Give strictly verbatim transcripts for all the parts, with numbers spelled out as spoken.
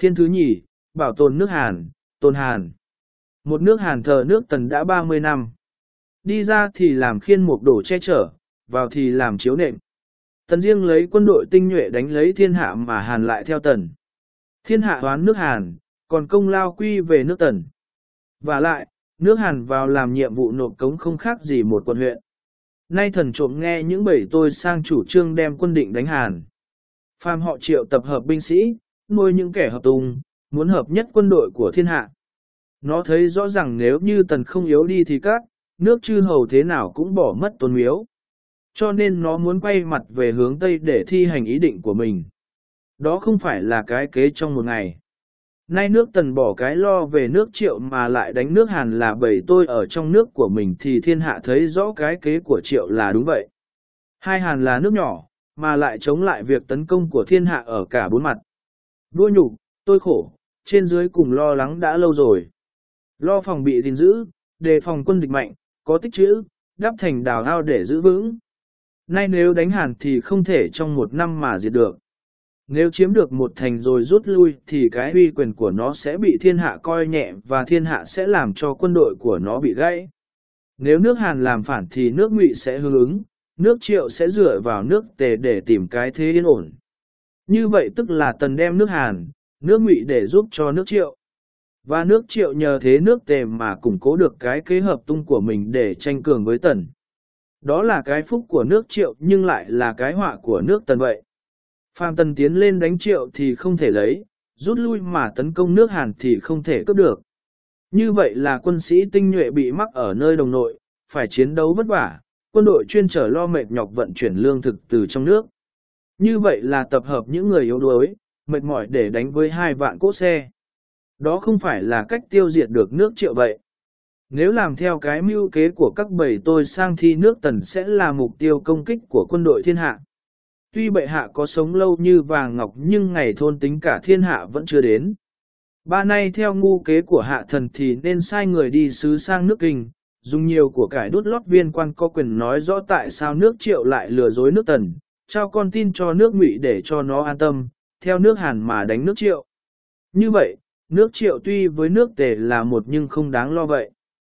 Thiên thứ nhì, bảo tồn nước Hàn, Tôn Hàn. Một nước Hàn thờ nước Tần đã ba mươi năm. Đi ra thì làm khiên mục đổ che chở, vào thì làm chiếu nệm. Tần riêng lấy quân đội tinh nhuệ đánh lấy thiên hạ mà Hàn lại theo Tần. Thiên hạ toán nước Hàn, còn công lao quy về nước Tần. Và lại, nước Hàn vào làm nhiệm vụ nộp cống không khác gì một quận huyện. Nay thần trộm nghe những bầy tôi sang chủ trương đem quân định đánh Hàn. Phàm họ Triệu tập hợp binh sĩ, nuôi những kẻ hợp tung, muốn hợp nhất quân đội của thiên hạ. Nó thấy rõ ràng nếu như Tần không yếu đi thì các nước chư hầu thế nào cũng bỏ mất tôn miếu. Cho nên nó muốn quay mặt về hướng Tây để thi hành ý định của mình. Đó không phải là cái kế trong một ngày. Nay nước Tần bỏ cái lo về nước Triệu mà lại đánh nước Hàn là bầy tôi ở trong nước của mình thì thiên hạ thấy rõ cái kế của Triệu là đúng vậy. Hai Hàn là nước nhỏ, mà lại chống lại việc tấn công của thiên hạ ở cả bốn mặt. Vua nhục, tôi khổ, trên dưới cùng lo lắng đã lâu rồi. Lo phòng bị gìn giữ, đề phòng quân địch mạnh, có tích trữ, đắp thành đào ao để giữ vững. Nay nếu đánh Hàn thì không thể trong một năm mà diệt được. Nếu chiếm được một thành rồi rút lui thì cái uy quyền của nó sẽ bị thiên hạ coi nhẹ và thiên hạ sẽ làm cho quân đội của nó bị gãy. Nếu nước Hàn làm phản thì nước Ngụy sẽ hướng ứng, nước Triệu sẽ dựa vào nước Tề để tìm cái thế yên ổn. Như vậy tức là Tần đem nước Hàn, nước Ngụy để giúp cho nước Triệu. Và nước Triệu nhờ thế nước Tề mà củng cố được cái kế hợp tung của mình để tranh cường với Tần. Đó là cái phúc của nước Triệu nhưng lại là cái họa của nước Tần vậy. Phàm Tần tiến lên đánh Triệu thì không thể lấy, rút lui mà tấn công nước Hàn thì không thể cướp được. Như vậy là quân sĩ tinh nhuệ bị mắc ở nơi đồng nội, phải chiến đấu vất vả, quân đội chuyên trở lo mệt nhọc vận chuyển lương thực từ trong nước. Như vậy là tập hợp những người yếu đuối, mệt mỏi để đánh với hai vạn cỗ xe. Đó không phải là cách tiêu diệt được nước Triệu vậy. Nếu làm theo cái mưu kế của các bầy tôi sang thì nước Tần sẽ là mục tiêu công kích của quân đội thiên hạ. Tuy bệ hạ có sống lâu như vàng ngọc nhưng ngày thôn tính cả thiên hạ vẫn chưa đến. Ba nay theo ngu kế của hạ thần thì nên sai người đi sứ sang nước Kinh, dùng nhiều của cải đút lót viên quan có quyền nói rõ tại sao nước Triệu lại lừa dối nước Tần, trao con tin cho nước Ngụy để cho nó an tâm, theo nước Hàn mà đánh nước Triệu. Như vậy, nước Triệu tuy với nước Tề là một nhưng không đáng lo vậy.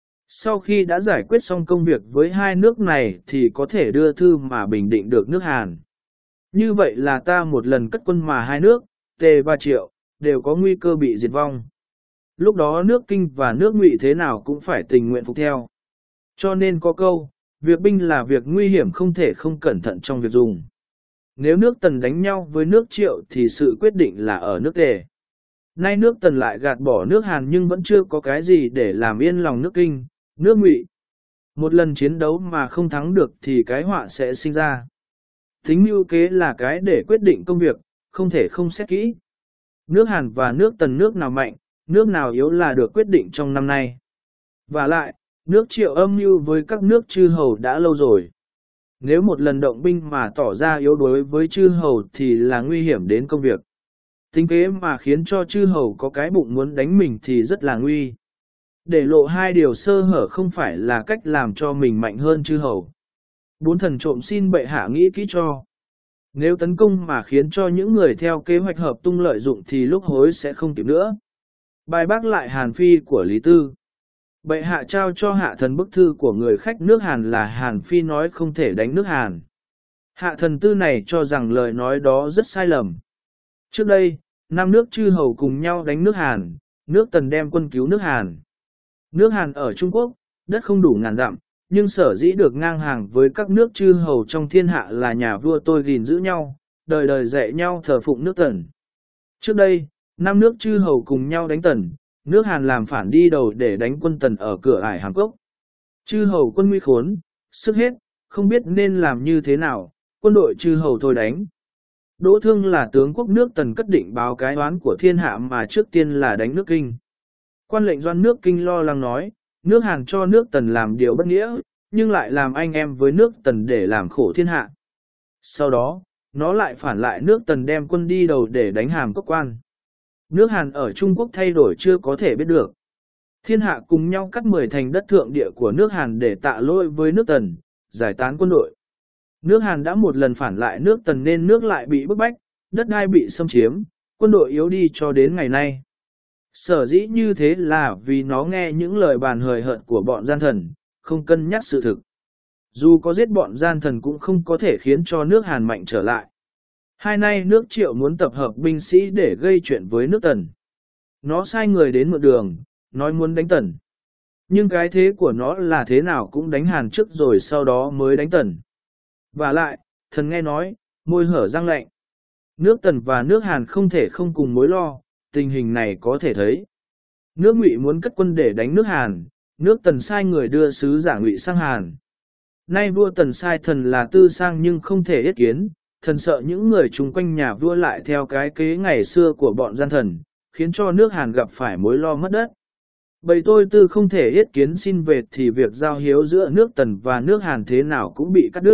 Sau khi đã giải quyết xong công việc với hai nước này thì có thể đưa thư mà bình định được nước Hàn. Như vậy là ta một lần cất quân mà hai nước, Tề và Triệu, đều có nguy cơ bị diệt vong. Lúc đó nước Kinh và nước Ngụy thế nào cũng phải tình nguyện phục theo. Cho nên có câu, việc binh là việc nguy hiểm không thể không cẩn thận trong việc dùng. Nếu nước Tần đánh nhau với nước Triệu thì sự quyết định là ở nước Tề. Nay nước Tần lại gạt bỏ nước Hàn nhưng vẫn chưa có cái gì để làm yên lòng nước Kinh, nước Ngụy. Một lần chiến đấu mà không thắng được thì cái họa sẽ sinh ra. Tính mưu kế là cái để quyết định công việc, không thể không xét kỹ. Nước Hàn và nước Tần nước nào mạnh, nước nào yếu là được quyết định trong năm nay. Và lại, nước Triệu âm mưu với các nước chư hầu đã lâu rồi. Nếu một lần động binh mà tỏ ra yếu đuối với chư hầu thì là nguy hiểm đến công việc. Tính kế mà khiến cho chư hầu có cái bụng muốn đánh mình thì rất là nguy. Để lộ hai điều sơ hở không phải là cách làm cho mình mạnh hơn chư hầu. Bốn thần trộm xin bệ hạ nghĩ kỹ cho. Nếu tấn công mà khiến cho những người theo kế hoạch hợp tung lợi dụng thì lúc hối sẽ không kịp nữa. Bài bác lại Hàn Phi của Lý Tư. Bệ hạ trao cho hạ thần bức thư của người khách nước Hàn là Hàn Phi nói không thể đánh nước Hàn. Hạ thần tư này cho rằng lời nói đó rất sai lầm. Trước đây, năm nước chư hầu cùng nhau đánh nước Hàn, nước Tần đem quân cứu nước Hàn. Nước Hàn ở Trung Quốc, đất không đủ ngàn dặm, nhưng sở dĩ được ngang hàng với các nước chư hầu trong thiên hạ là nhà vua tôi gìn giữ nhau, đời đời dạy nhau thờ phụng nước Tần. Trước đây, năm nước chư hầu cùng nhau đánh Tần, nước Hàn làm phản đi đầu để đánh quân Tần ở cửa ải Hàm Cốc. Chư hầu quân nguy khốn, sức hết, không biết nên làm như thế nào, quân đội chư hầu thôi đánh. Đỗ Thương là tướng quốc nước Tần cất định báo cái oán của thiên hạ mà trước tiên là đánh nước Kinh. Quan lệnh doan nước Kinh lo lắng nói, nước Hàn cho nước Tần làm điều bất nghĩa, nhưng lại làm anh em với nước Tần để làm khổ thiên hạ. Sau đó, nó lại phản lại nước Tần đem quân đi đầu để đánh Hàm Cốc quan. Nước Hàn ở Trung Quốc thay đổi chưa có thể biết được. Thiên hạ cùng nhau cắt mười thành đất thượng địa của nước Hàn để tạ lỗi với nước Tần, giải tán quân đội. Nước Hàn đã một lần phản lại nước Tần nên nước lại bị bức bách, đất đai bị xâm chiếm, Quân đội yếu đi cho đến ngày nay. Sở dĩ như thế là vì nó nghe những lời bàn hời hợt của bọn gian thần, không cân nhắc sự thực. Dù có giết bọn gian thần cũng không có thể khiến cho nước Hàn mạnh trở lại. Hai nay nước Triệu muốn tập hợp binh sĩ để gây chuyện với nước Tần. Nó sai người đến mượn đường, nói muốn đánh Tần. Nhưng cái thế của nó là thế nào cũng đánh Hàn trước rồi sau đó mới đánh Tần. Và lại, thần nghe nói, môi hở răng lạnh. Nước Tần và nước Hàn không thể không cùng mối lo, tình hình này có thể thấy. Nước Ngụy muốn cất quân để đánh nước Hàn, nước Tần sai người đưa sứ giả Ngụy sang Hàn. Nay vua Tần sai thần là Tư Sang nhưng không thể yết kiến, thần sợ những người chung quanh nhà vua lại theo cái kế ngày xưa của bọn gian thần, khiến cho nước Hàn gặp phải mối lo mất đất. Bầy tôi Tư không thể yết kiến xin về thì việc giao hiếu giữa nước Tần và nước Hàn thế nào cũng bị cắt đứt.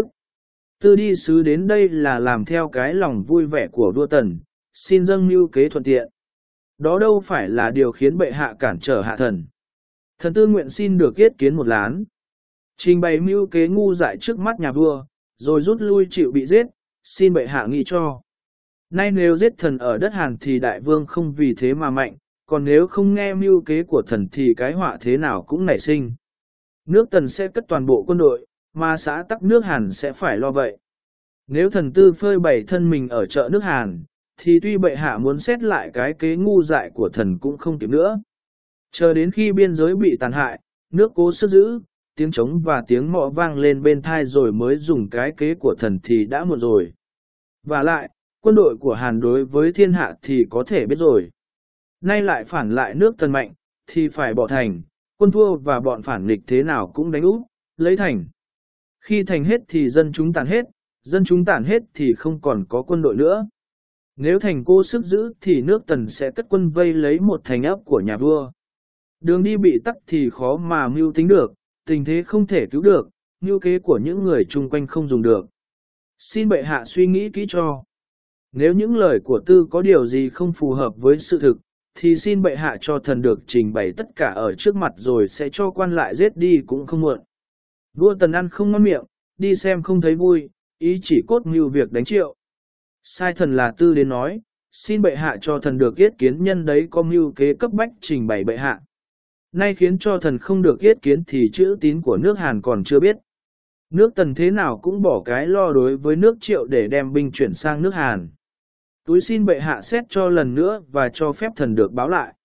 Tư đi sứ đến đây là làm theo cái lòng vui vẻ của vua Tần, xin dâng mưu kế thuận tiện. Đó đâu phải là điều khiến bệ hạ cản trở hạ thần. Thần Tư nguyện xin được yết kiến một lán. Trình bày mưu kế ngu dại trước mắt nhà vua, rồi rút lui chịu bị giết, xin bệ hạ nghĩ cho. Nay nếu giết thần ở đất Hàn thì đại vương không vì thế mà mạnh, còn nếu không nghe mưu kế của thần thì cái họa thế nào cũng nảy sinh. Nước Tần sẽ cất toàn bộ quân đội, mà xã tắc nước Hàn sẽ phải lo vậy. Nếu thần Tư phơi bày thân mình ở chợ nước Hàn, thì tuy bệ hạ muốn xét lại cái kế ngu dại của thần cũng không kịp nữa. Chờ đến khi biên giới bị tàn hại, nước cố sức giữ, tiếng trống và tiếng mõ vang lên bên tai rồi mới dùng cái kế của thần thì đã muộn rồi. Và lại, quân đội của Hàn đối với thiên hạ thì có thể biết rồi. Nay lại phản lại nước Tần mạnh, thì phải bỏ thành, quân thua và bọn phản nghịch thế nào cũng đánh úp, lấy thành. Khi thành hết thì dân chúng tàn hết, dân chúng tàn hết thì không còn có quân đội nữa. Nếu thành cố sức giữ thì nước Tần sẽ cất quân vây lấy một thành ấp của nhà vua. Đường đi bị tắc thì khó mà mưu tính được, tình thế không thể cứu được, mưu kế của những người chung quanh không dùng được. Xin bệ hạ suy nghĩ kỹ cho. Nếu những lời của Tư có điều gì không phù hợp với sự thực, thì xin bệ hạ cho thần được trình bày tất cả ở trước mặt rồi sẽ cho quan lại giết đi cũng không muộn. Vua Tần ăn không ngon miệng, đi xem không thấy vui, ý chỉ cốt mưu việc đánh Triệu. Sai thần là Tư đến nói, xin bệ hạ cho thần được yết kiến nhân đấy có mưu kế cấp bách trình bày bệ hạ. Nay khiến cho thần không được yết kiến thì chữ tín của nước Hàn còn chưa biết. Nước Tần thế nào cũng bỏ cái lo đối với nước Triệu để đem binh chuyển sang nước Hàn. Túi xin bệ hạ xét cho lần nữa và cho phép thần được báo lại.